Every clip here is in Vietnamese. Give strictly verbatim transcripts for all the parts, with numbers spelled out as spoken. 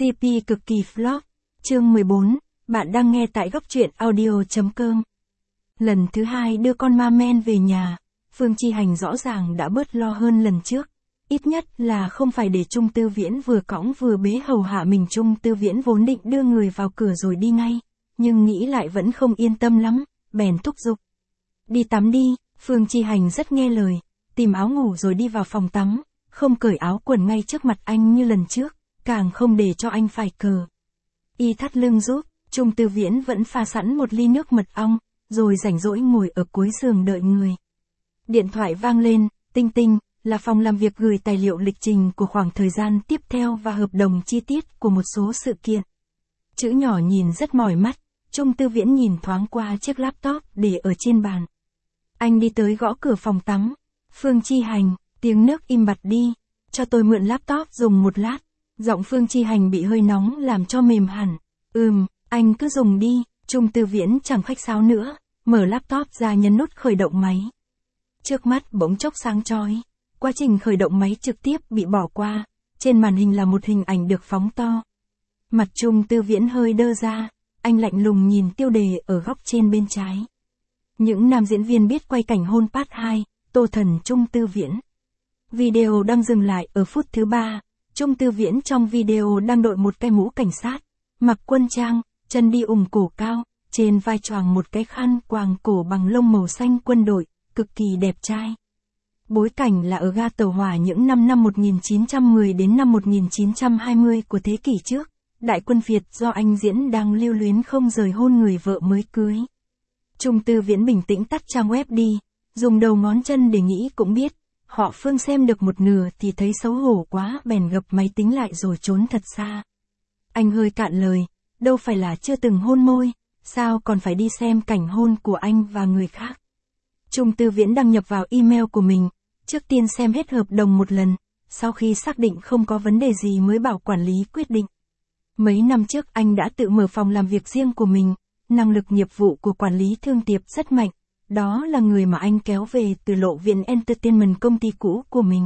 xê pê cực kỳ vlog, chương mười bốn, bạn đang nghe tại góc truyện audio.com. Lần thứ hai đưa con ma men về nhà, Phương Chi Hành rõ ràng đã bớt lo hơn lần trước. Ít nhất là không phải để Trung Tư Viễn vừa cõng vừa bế hầu hạ mình. Trung Tư Viễn vốn định đưa người vào cửa rồi đi ngay, nhưng nghĩ lại vẫn không yên tâm lắm, bèn thúc giục. Đi tắm đi, Phương Chi Hành rất nghe lời, tìm áo ngủ rồi đi vào phòng tắm, không cởi áo quần ngay trước mặt anh như lần trước, càng không để cho anh phải cờ. Y thắt lưng giúp, Trung Tư Viễn vẫn pha sẵn một ly nước mật ong, rồi rảnh rỗi ngồi ở cuối giường đợi người. Điện thoại vang lên, tinh tinh, là phòng làm việc gửi tài liệu lịch trình của khoảng thời gian tiếp theo và hợp đồng chi tiết của một số sự kiện. Chữ nhỏ nhìn rất mỏi mắt, Trung Tư Viễn nhìn thoáng qua chiếc laptop để ở trên bàn. Anh đi tới gõ cửa phòng tắm. Phương Chi Hành, tiếng nước im bặt đi, cho tôi mượn laptop dùng một lát. Giọng Phương Chi Hành bị hơi nóng làm cho mềm hẳn. Ừm, anh cứ dùng đi. Trung Tư Viễn chẳng khách sáo nữa, mở laptop ra nhấn nút khởi động máy. Trước mắt bỗng chốc sáng chói. Quá trình khởi động máy trực tiếp bị bỏ qua, trên màn hình là một hình ảnh được phóng to. Mặt Trung Tư Viễn hơi đơ ra, anh lạnh lùng nhìn tiêu đề ở góc trên bên trái. Những nam diễn viên biết quay cảnh hôn part hai, Tô Thần Trung Tư Viễn. Video đang dừng lại ở phút thứ ba, Trung Tư Viễn trong video đang đội một cái mũ cảnh sát, mặc quân trang, chân đi ủng cổ cao, trên vai choàng một cái khăn quàng cổ bằng lông màu xanh quân đội, cực kỳ đẹp trai. Bối cảnh là ở ga tàu hỏa những năm năm một nghìn chín trăm mười đến năm một nghìn chín trăm hai mươi của thế kỷ trước, đại quân Việt do anh diễn đang lưu luyến không rời hôn người vợ mới cưới. Trung Tư Viễn bình tĩnh tắt trang web đi, dùng đầu ngón chân để nghĩ cũng biết, họ Phương xem được một nửa thì thấy xấu hổ quá bèn gập máy tính lại rồi trốn thật xa. Anh hơi cạn lời, đâu phải là chưa từng hôn môi, sao còn phải đi xem cảnh hôn của anh và người khác. Trung Tư Viễn đăng nhập vào email của mình, trước tiên xem hết hợp đồng một lần, sau khi xác định không có vấn đề gì mới bảo quản lý quyết định. Mấy năm trước anh đã tự mở phòng làm việc riêng của mình, năng lực nghiệp vụ của quản lý thương tiệp rất mạnh, đó là người mà anh kéo về từ Lộ Viện Entertainment, công ty cũ của mình.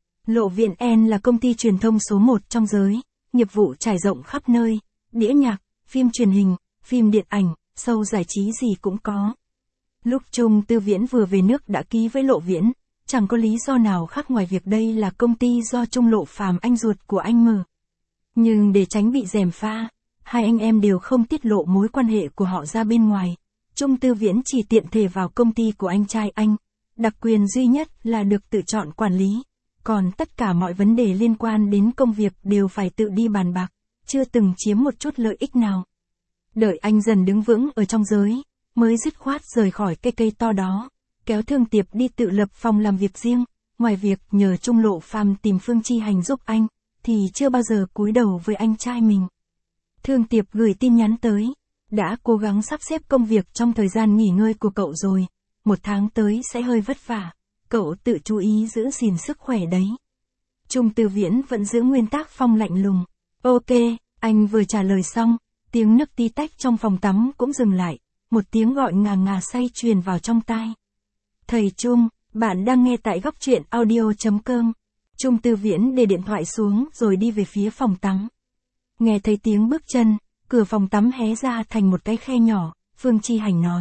Lộ Viện En là công ty truyền thông số một trong giới, nghiệp vụ trải rộng khắp nơi, đĩa nhạc, phim truyền hình, phim điện ảnh, show giải trí gì cũng có. Lúc Trung Tư Viễn vừa về nước đã ký với Lộ Viễn, chẳng có lý do nào khác ngoài việc đây là công ty do Trung Lộ Phàm anh ruột của anh mở. Nhưng để tránh bị gièm pha, hai anh em đều không tiết lộ mối quan hệ của họ ra bên ngoài. Trung Tư Viễn chỉ tiện thể vào công ty của anh trai anh, đặc quyền duy nhất là được tự chọn quản lý, còn tất cả mọi vấn đề liên quan đến công việc đều phải tự đi bàn bạc, chưa từng chiếm một chút lợi ích nào. Đợi anh dần đứng vững ở trong giới, mới dứt khoát rời khỏi cây cây to đó, kéo Thương Tiệp đi tự lập phòng làm việc riêng, ngoài việc nhờ Trung Lộ Phàm tìm Phương Chi Hành giúp anh, thì chưa bao giờ cúi đầu với anh trai mình. Thương Tiệp gửi tin nhắn tới, đã cố gắng sắp xếp công việc trong thời gian nghỉ ngơi của cậu rồi, một tháng tới sẽ hơi vất vả, cậu tự chú ý giữ gìn sức khỏe đấy. Trung Tư Viễn vẫn giữ nguyên tác phong lạnh lùng. Ok, anh vừa trả lời xong, tiếng nước tí tách trong phòng tắm cũng dừng lại, một tiếng gọi ngà ngà say truyền vào trong tai. Thầy Trung, bạn đang nghe tại góc truyện audio.com. Trung Tư Viễn để điện thoại xuống rồi đi về phía phòng tắm. Nghe thấy tiếng bước chân, cửa phòng tắm hé ra thành một cái khe nhỏ, Phương Chi Hành nói.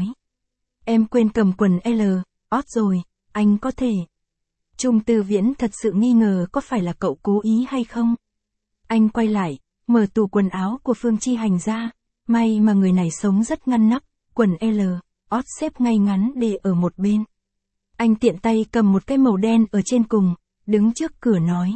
Em quên cầm quần L, ót rồi, anh có thể. Trung Tư Viễn thật sự nghi ngờ có phải là cậu cố ý hay không. Anh quay lại, mở tủ quần áo của Phương Chi Hành ra, may mà người này sống rất ngăn nắp, quần L, ót xếp ngay ngắn để ở một bên. Anh tiện tay cầm một cái màu đen ở trên cùng, đứng trước cửa nói.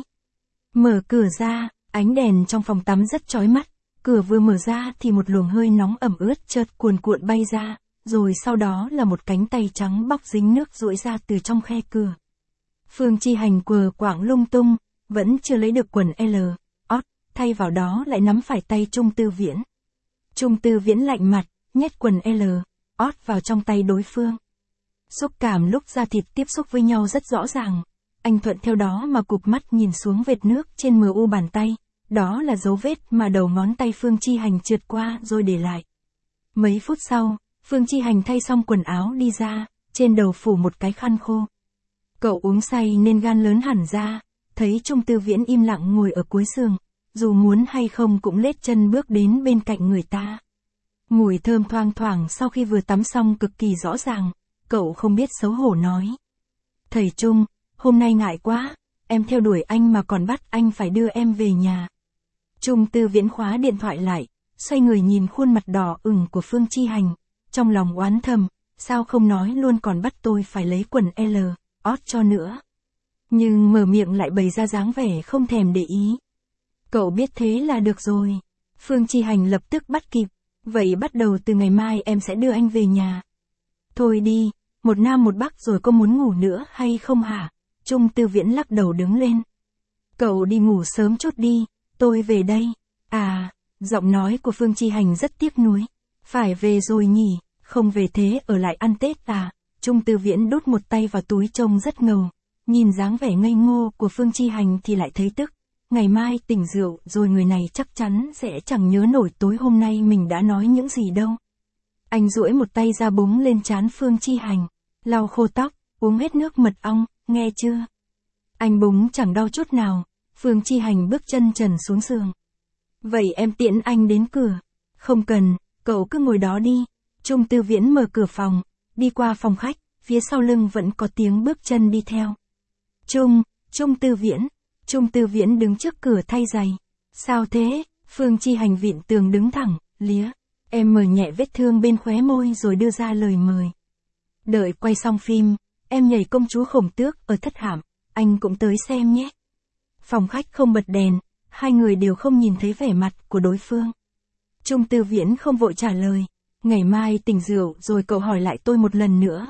Mở cửa ra, ánh đèn trong phòng tắm rất chói mắt, cửa vừa mở ra thì một luồng hơi nóng ẩm ướt chợt cuồn cuộn bay ra, rồi sau đó là một cánh tay trắng bóc dính nước duỗi ra từ trong khe cửa. Phương Chi Hành quờ quạng lung tung, vẫn chưa lấy được quần L, ót, thay vào đó lại nắm phải tay Trung Tư Viễn. Trung Tư Viễn lạnh mặt, nhét quần L, ót vào trong tay đối phương. Xúc cảm lúc da thịt tiếp xúc với nhau rất rõ ràng. Anh thuận theo đó mà cụp mắt nhìn xuống vệt nước trên mờ u bàn tay. Đó là dấu vết mà đầu ngón tay Phương Chi Hành trượt qua rồi để lại. Mấy phút sau, Phương Chi Hành thay xong quần áo đi ra, trên đầu phủ một cái khăn khô. Cậu uống say nên gan lớn hẳn ra, thấy Trung Tư Viễn im lặng ngồi ở cuối giường, dù muốn hay không cũng lết chân bước đến bên cạnh người ta. Mùi thơm thoang thoảng sau khi vừa tắm xong cực kỳ rõ ràng, cậu không biết xấu hổ nói. Thầy Trung, hôm nay ngại quá, em theo đuổi anh mà còn bắt anh phải đưa em về nhà. Trung Tư Viễn khóa điện thoại lại, xoay người nhìn khuôn mặt đỏ ửng của Phương Chi Hành, trong lòng oán thầm, sao không nói luôn còn bắt tôi phải lấy quần L, ót cho nữa. Nhưng mở miệng lại bày ra dáng vẻ không thèm để ý. Cậu biết thế là được rồi. Phương Chi Hành lập tức bắt kịp, vậy bắt đầu từ ngày mai em sẽ đưa anh về nhà. Thôi đi, một nam một bắc rồi có muốn ngủ nữa hay không hả? Trung Tư Viễn lắc đầu đứng lên. Cậu đi ngủ sớm chút đi, tôi về đây. À, giọng nói của Phương Chi Hành rất tiếc nuối. Phải về rồi nhỉ, không về thế ở lại ăn Tết à? Trung Tư Viễn đút một tay vào túi trông rất ngầu. Nhìn dáng vẻ ngây ngô của Phương Chi Hành thì lại thấy tức. Ngày mai tỉnh rượu rồi người này chắc chắn sẽ chẳng nhớ nổi tối hôm nay mình đã nói những gì đâu. Anh duỗi một tay ra búng lên trán Phương Chi Hành, lau khô tóc, uống hết nước mật ong, nghe chưa? Anh búng chẳng đau chút nào. Phương Chi Hành bước chân trần xuống giường. Vậy em tiễn anh đến cửa. Không cần, cậu cứ ngồi đó đi. Trung Tư Viễn mở cửa phòng, đi qua phòng khách, phía sau lưng vẫn có tiếng bước chân đi theo. Trung, Trung Tư Viễn. Trung Tư Viễn đứng trước cửa thay giày. Sao thế? Phương Chi Hành vịn tường đứng thẳng, lía. Em mở nhẹ vết thương bên khóe môi rồi đưa ra lời mời. Đợi quay xong phim, em nhảy công chúa khổng tước ở Thất Hạm, anh cũng tới xem nhé. Phòng khách không bật đèn, hai người đều không nhìn thấy vẻ mặt của đối phương. Trung Tư Viễn không vội trả lời. Ngày mai tỉnh rượu rồi cậu hỏi lại tôi một lần nữa.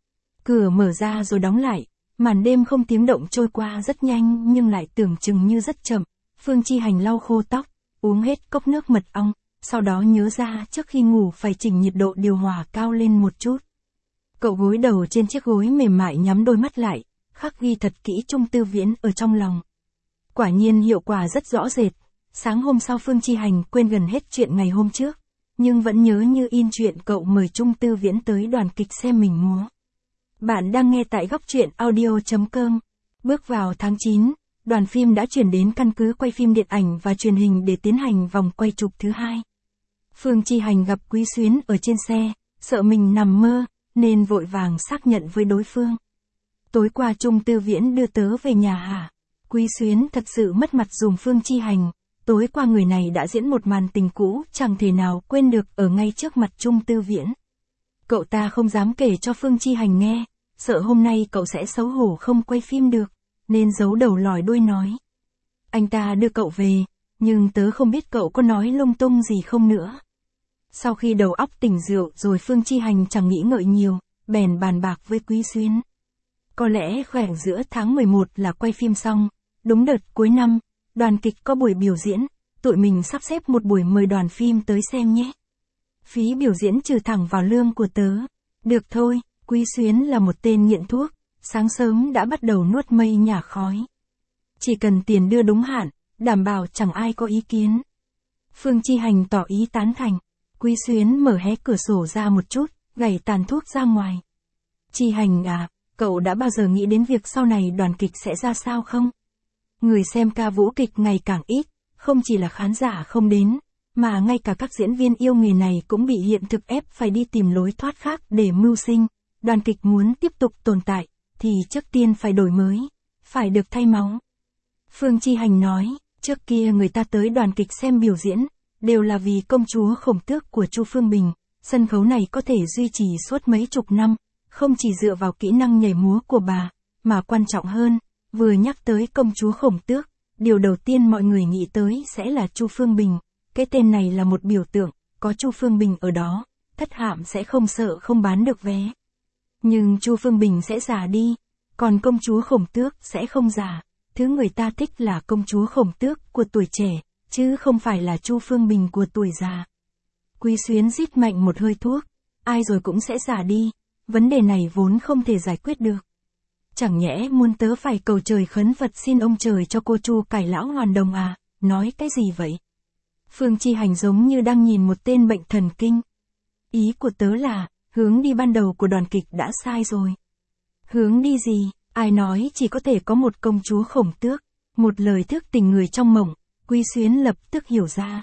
Cửa mở ra rồi đóng lại. Màn đêm không tiếng động trôi qua rất nhanh nhưng lại tưởng chừng như rất chậm. Phương Chi Hành lau khô tóc, uống hết cốc nước mật ong, sau đó nhớ ra trước khi ngủ phải chỉnh nhiệt độ điều hòa cao lên một chút. Cậu gối đầu trên chiếc gối mềm mại nhắm đôi mắt lại, khắc ghi thật kỹ Trung Tư Viễn ở trong lòng. Quả nhiên hiệu quả rất rõ rệt. Sáng hôm sau Phương Chi Hành quên gần hết chuyện ngày hôm trước, nhưng vẫn nhớ như in chuyện cậu mời Trung Tư Viễn tới đoàn kịch xem mình múa. Bạn đang nghe tại góc truyện audio chấm com. Bước vào tháng chín, đoàn phim đã chuyển đến căn cứ quay phim điện ảnh và truyền hình để tiến hành vòng quay chụp thứ hai. Phương Chi Hành gặp Quý Xuyến ở trên xe, sợ mình nằm mơ, nên vội vàng xác nhận với đối phương. Tối qua Trung Tư Viễn đưa tớ về nhà hả? Quý Xuyến thật sự mất mặt dùm Phương Chi Hành. Tối qua người này đã diễn một màn tình cũ chẳng thể nào quên được ở ngay trước mặt Trung Tư Viễn. Cậu ta không dám kể cho Phương Chi Hành nghe, sợ hôm nay cậu sẽ xấu hổ không quay phim được, nên giấu đầu lòi đuôi nói. Anh ta đưa cậu về, nhưng tớ không biết cậu có nói lung tung gì không nữa. Sau khi đầu óc tỉnh rượu rồi Phương Chi Hành chẳng nghĩ ngợi nhiều, bèn bàn bạc với Quý Xuyến. Có lẽ khoảng giữa tháng mười một là quay phim xong, đúng đợt cuối năm, đoàn kịch có buổi biểu diễn, tụi mình sắp xếp một buổi mời đoàn phim tới xem nhé. Phí biểu diễn trừ thẳng vào lương của tớ. Được thôi, Quý Xuyến là một tên nghiện thuốc, sáng sớm đã bắt đầu nuốt mây nhả khói. Chỉ cần tiền đưa đúng hạn, đảm bảo chẳng ai có ý kiến. Phương Chi Hành tỏ ý tán thành. Quý Xuyến mở hé cửa sổ ra một chút, gảy tàn thuốc ra ngoài. Chi Hành à, cậu đã bao giờ nghĩ đến việc sau này đoàn kịch sẽ ra sao không? Người xem ca vũ kịch ngày càng ít, không chỉ là khán giả không đến, mà ngay cả các diễn viên yêu nghề này cũng bị hiện thực ép phải đi tìm lối thoát khác để mưu sinh. Đoàn kịch muốn tiếp tục tồn tại, thì trước tiên phải đổi mới, phải được thay máu. Phương Chi Hành nói, trước kia người ta tới đoàn kịch xem biểu diễn, đều là vì công chúa khổng tước của Chu Phương Bình. Sân khấu này có thể duy trì suốt mấy chục năm, không chỉ dựa vào kỹ năng nhảy múa của bà, mà quan trọng hơn, vừa nhắc tới công chúa khổng tước, điều đầu tiên mọi người nghĩ tới sẽ là Chu Phương Bình. Cái tên này là một biểu tượng, có Chu Phương Bình ở đó, Thất Hạm sẽ không sợ không bán được vé. Nhưng Chu Phương Bình sẽ già đi, còn công chúa khổng tước sẽ không già. Thứ người ta thích là công chúa khổng tước của tuổi trẻ, chứ không phải là Chu Phương Bình của tuổi già. Quý Xuyến rít mạnh một hơi thuốc, ai rồi cũng sẽ già đi, vấn đề này vốn không thể giải quyết được. Chẳng nhẽ muôn tớ phải cầu trời khấn Phật xin ông trời cho cô Chu cải lão hoàn đồng à, nói cái gì vậy? Phương Chi Hành giống như đang nhìn một tên bệnh thần kinh. Ý của tớ là, hướng đi ban đầu của đoàn kịch đã sai rồi. Hướng đi gì, ai nói chỉ có thể có một công chúa khổng tước, một lời thức tình người trong mộng, Quý Xuyến lập tức hiểu ra.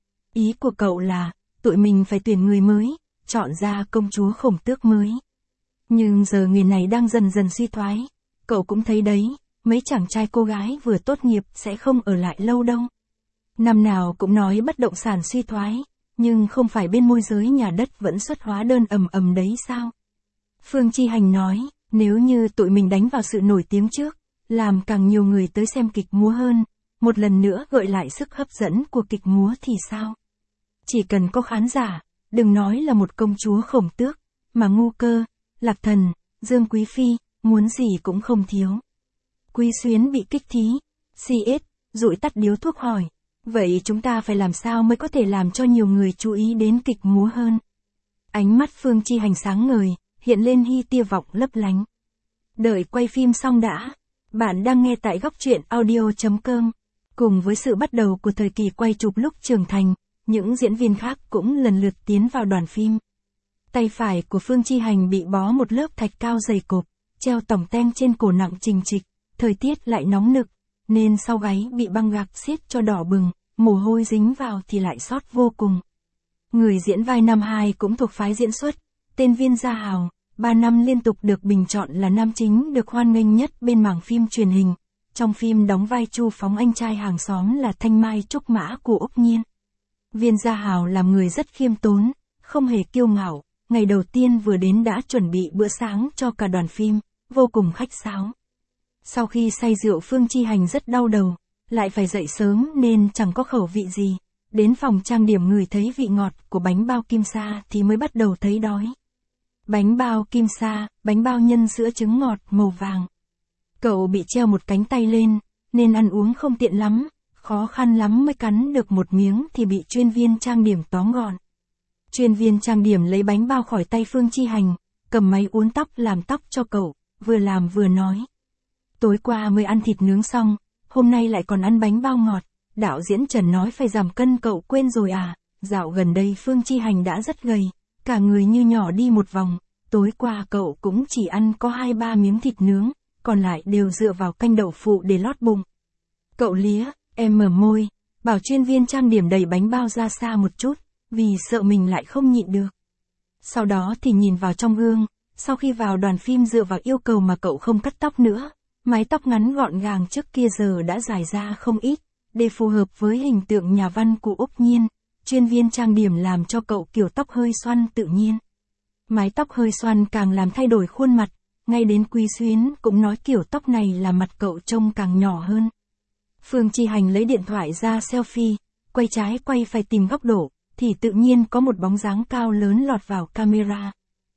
Ý của cậu là, tụi mình phải tuyển người mới, chọn ra công chúa Khổng Tước mới. Nhưng giờ nghề này đang dần dần suy thoái, cậu cũng thấy đấy, mấy chàng trai cô gái vừa tốt nghiệp sẽ không ở lại lâu đâu. Năm nào cũng nói bất động sản suy thoái, nhưng không phải bên môi giới nhà đất vẫn xuất hóa đơn ầm ầm đấy sao? Phương Chi Hành nói, nếu như tụi mình đánh vào sự nổi tiếng trước, làm càng nhiều người tới xem kịch múa hơn, một lần nữa gợi lại sức hấp dẫn của kịch múa thì sao? Chỉ cần có khán giả, đừng nói là một công chúa Khổng Tước, mà Ngu Cơ, Lạc Thần, Dương Quý Phi, muốn gì cũng không thiếu. Quý Xuyến bị kích thí, xê ét, dụi tắt điếu thuốc hỏi, vậy chúng ta phải làm sao mới có thể làm cho nhiều người chú ý đến kịch múa hơn? Ánh mắt Phương Chi Hành sáng ngời, hiện lên hy tia vọng lấp lánh. Đợi quay phim xong đã. Bạn đang nghe tại góc truyện audio chấm com. Cùng với sự bắt đầu của thời kỳ quay chụp lúc trưởng thành, những diễn viên khác cũng lần lượt tiến vào đoàn phim. Tay phải của Phương Chi Hành bị bó một lớp thạch cao dày cộp, treo tỏng teng trên cổ nặng trình trịch, thời tiết lại nóng nực, nên sau gáy bị băng gạc xiết cho đỏ bừng, mồ hôi dính vào thì lại sót vô cùng. Người diễn vai năm hai cũng thuộc phái diễn xuất, tên Viên Gia Hào, ba năm liên tục được bình chọn là nam chính được hoan nghênh nhất bên mảng phim truyền hình. Trong phim đóng vai Chu Phóng anh trai hàng xóm là Thanh Mai Trúc Mã của Úc Nhiên. Viên Gia Hào làm người rất khiêm tốn, không hề kiêu ngạo, ngày đầu tiên vừa đến đã chuẩn bị bữa sáng cho cả đoàn phim, vô cùng khách sáo. Sau khi say rượu Phương Chi Hành rất đau đầu, lại phải dậy sớm nên chẳng có khẩu vị gì, đến phòng trang điểm ngửi thấy vị ngọt của bánh bao kim sa thì mới bắt đầu thấy đói. Bánh bao kim sa, bánh bao nhân sữa trứng ngọt màu vàng. Cậu bị treo một cánh tay lên, nên ăn uống không tiện lắm, khó khăn lắm mới cắn được một miếng thì bị chuyên viên trang điểm tóm gọn. Chuyên viên trang điểm lấy bánh bao khỏi tay Phương Chi Hành, cầm máy uốn tóc làm tóc cho cậu, vừa làm vừa nói. Tối qua mới ăn thịt nướng xong, hôm nay lại còn ăn bánh bao ngọt, đạo diễn Trần nói phải giảm cân cậu quên rồi à, dạo gần đây Phương Chi Hành đã rất gầy, cả người như nhỏ đi một vòng, tối qua cậu cũng chỉ ăn có hai ba miếng thịt nướng, còn lại đều dựa vào canh đậu phụ để lót bụng. Cậu lía, em mở môi, bảo chuyên viên trang điểm đẩy bánh bao ra xa một chút, vì sợ mình lại không nhịn được. Sau đó thì nhìn vào trong gương, sau khi vào đoàn phim dựa vào yêu cầu mà cậu không cắt tóc nữa, mái tóc ngắn gọn gàng trước kia giờ đã dài ra không ít, để phù hợp với hình tượng nhà văn của Úc Nhiên, chuyên viên trang điểm làm cho cậu kiểu tóc hơi xoăn tự nhiên. Mái tóc hơi xoăn càng làm thay đổi khuôn mặt, ngay đến Quý Xuyến cũng nói kiểu tóc này là mặt cậu trông càng nhỏ hơn. Phương Chi Hành lấy điện thoại ra selfie, quay trái quay phải tìm góc độ, thì tự nhiên có một bóng dáng cao lớn lọt vào camera.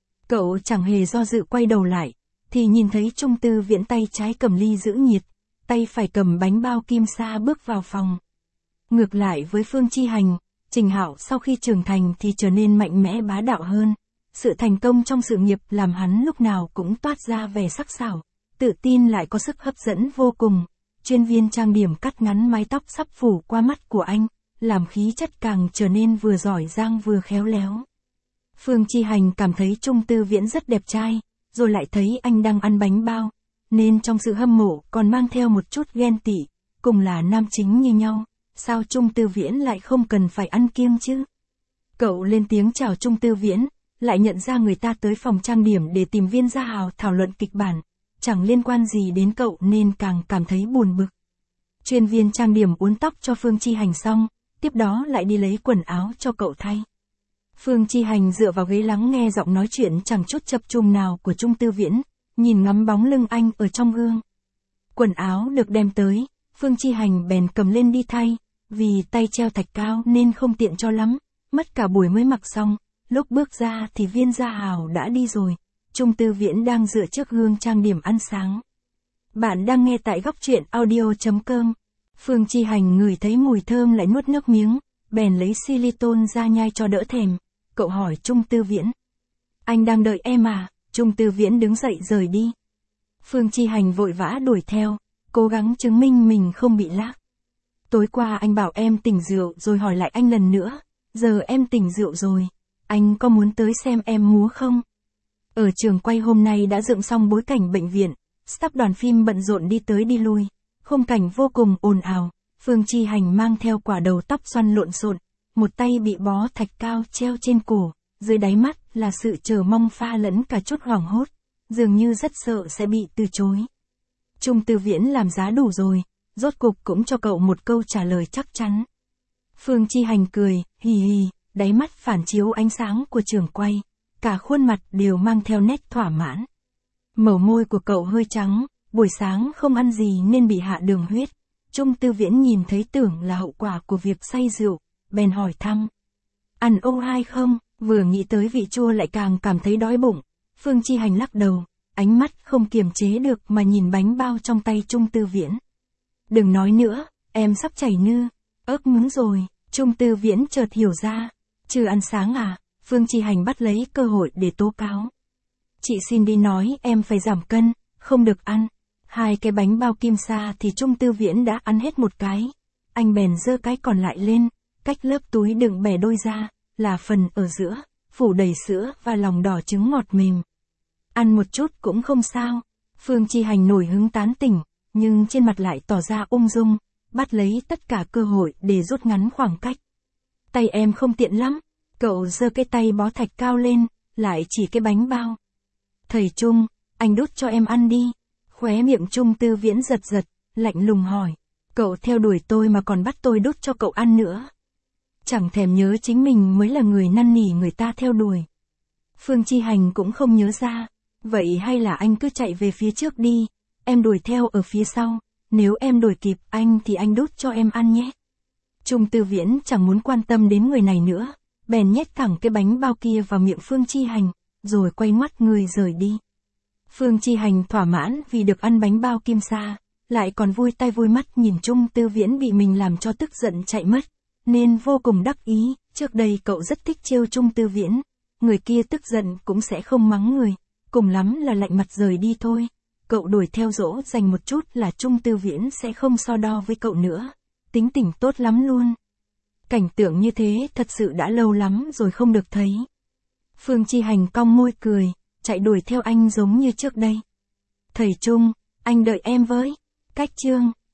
Cậu chẳng hề do dự quay đầu lại, thì nhìn thấy Trung Tư Viễn tay trái cầm ly giữ nhiệt, tay phải cầm bánh bao kim sa bước vào phòng. Ngược lại với Phương Chi Hành, Trình Hạo sau khi trưởng thành thì trở nên mạnh mẽ bá đạo hơn. Sự thành công trong sự nghiệp làm hắn lúc nào cũng toát ra vẻ sắc sảo, tự tin lại có sức hấp dẫn vô cùng. Chuyên viên trang điểm cắt ngắn mái tóc sắp phủ qua mắt của anh, làm khí chất càng trở nên vừa giỏi giang vừa khéo léo. Phương Chi Hành cảm thấy Trung Tư Viễn rất đẹp trai, rồi lại thấy anh đang ăn bánh bao, nên trong sự hâm mộ còn mang theo một chút ghen tị, cùng là nam chính như nhau, sao Trung Tư Viễn lại không cần phải ăn kiêng chứ? Cậu lên tiếng chào Trung Tư Viễn, lại nhận ra người ta tới phòng trang điểm để tìm Viên Gia Hào thảo luận kịch bản, chẳng liên quan gì đến cậu nên càng cảm thấy buồn bực. Chuyên viên trang điểm uốn tóc cho Phương Chi Hành xong, tiếp đó lại đi lấy quần áo cho cậu thay. Phương Chi Hành dựa vào ghế lắng nghe giọng nói chuyện chẳng chút chập chùng nào của Trung Tư Viễn, nhìn ngắm bóng lưng anh ở trong gương. Quần áo được đem tới, Phương Chi Hành bèn cầm lên đi thay, vì tay treo thạch cao nên không tiện cho lắm, mất cả buổi mới mặc xong, lúc bước ra thì Viên Gia Hào đã đi rồi, Trung Tư Viễn đang dựa trước gương trang điểm ăn sáng. Bạn đang nghe tại góc truyện audio chấm com. Phương Chi Hành ngửi thấy mùi thơm lại nuốt nước miếng, bèn lấy xyliton ra nhai cho đỡ thèm. Cậu hỏi Trung Tư Viễn. Anh đang đợi em à? Trung Tư Viễn đứng dậy rời đi. Phương Chi Hành vội vã đuổi theo, cố gắng chứng minh mình không bị lạc. Tối qua anh bảo em tỉnh rượu rồi hỏi lại anh lần nữa, giờ em tỉnh rượu rồi, anh có muốn tới xem em múa không? Ở trường quay hôm nay đã dựng xong bối cảnh bệnh viện, staff đoàn phim bận rộn đi tới đi lui, khung cảnh vô cùng ồn ào, Phương Chi Hành mang theo quả đầu tóc xoăn lộn xộn, một tay bị bó thạch cao treo trên cổ, dưới đáy mắt là sự chờ mong pha lẫn cả chút hoảng hốt, dường như rất sợ sẽ bị từ chối. Trung Tư Viễn làm giá đủ rồi, rốt cục cũng cho cậu một câu trả lời chắc chắn. Phương Chi Hành cười, hì hì, đáy mắt phản chiếu ánh sáng của trường quay, cả khuôn mặt đều mang theo nét thỏa mãn. Mẩu môi của cậu hơi trắng, buổi sáng không ăn gì nên bị hạ đường huyết. Trung Tư Viễn nhìn thấy tưởng là hậu quả của việc say rượu, bèn hỏi thăm. Ăn ô hai không? Vừa nghĩ tới vị chua lại càng cảm thấy đói bụng. Phương Chi Hành lắc đầu, ánh mắt không kiềm chế được mà nhìn bánh bao trong tay Trung Tư Viễn. Đừng nói nữa, em sắp chảy nư, ớt ngứng rồi. Trung Tư Viễn chợt hiểu ra. Chưa ăn sáng à? Phương Chi Hành bắt lấy cơ hội để tố cáo. Chị xin đi nói em phải giảm cân, không được ăn. Hai cái bánh bao kim sa thì Trung Tư Viễn đã ăn hết một cái. Anh bèn giơ cái còn lại lên, cách lớp túi đựng bẻ đôi ra, là phần ở giữa, phủ đầy sữa và lòng đỏ trứng ngọt mềm. Ăn một chút cũng không sao. Phương Chi Hành nổi hứng tán tỉnh, nhưng trên mặt lại tỏ ra ung dung, bắt lấy tất cả cơ hội để rút ngắn khoảng cách. Tay em không tiện lắm. Cậu giơ cái tay bó thạch cao lên, lại chỉ cái bánh bao. Thầy Trung, anh đút cho em ăn đi. Khóe miệng Trung Tư Viễn giật giật, lạnh lùng hỏi. Cậu theo đuổi tôi mà còn bắt tôi đút cho cậu ăn nữa. Chẳng thèm nhớ chính mình mới là người năn nỉ người ta theo đuổi. Phương Chi Hành cũng không nhớ ra. Vậy hay là anh cứ chạy về phía trước đi, em đuổi theo ở phía sau. Nếu em đuổi kịp anh thì anh đút cho em ăn nhé. Trung Tư Viễn chẳng muốn quan tâm đến người này nữa, bèn nhét thẳng cái bánh bao kia vào miệng Phương Chi Hành, rồi quay ngoắt người rời đi. Phương Chi Hành thỏa mãn vì được ăn bánh bao kim sa, lại còn vui tay vui mắt nhìn Trung Tư Viễn bị mình làm cho tức giận chạy mất, nên vô cùng đắc ý. Trước đây cậu rất thích trêu Trung Tư Viễn, người kia tức giận cũng sẽ không mắng người, cùng lắm là lạnh mặt rời đi thôi. Cậu đuổi theo dỗ dành một chút là Trung Tư Viễn sẽ không so đo với cậu nữa. Tính tình tốt lắm luôn. Cảnh tượng như thế thật sự đã lâu lắm rồi không được thấy. Phương Chi Hành cong môi cười, chạy đuổi theo anh giống như trước đây. Thầy Trung, anh đợi em với. Cách chương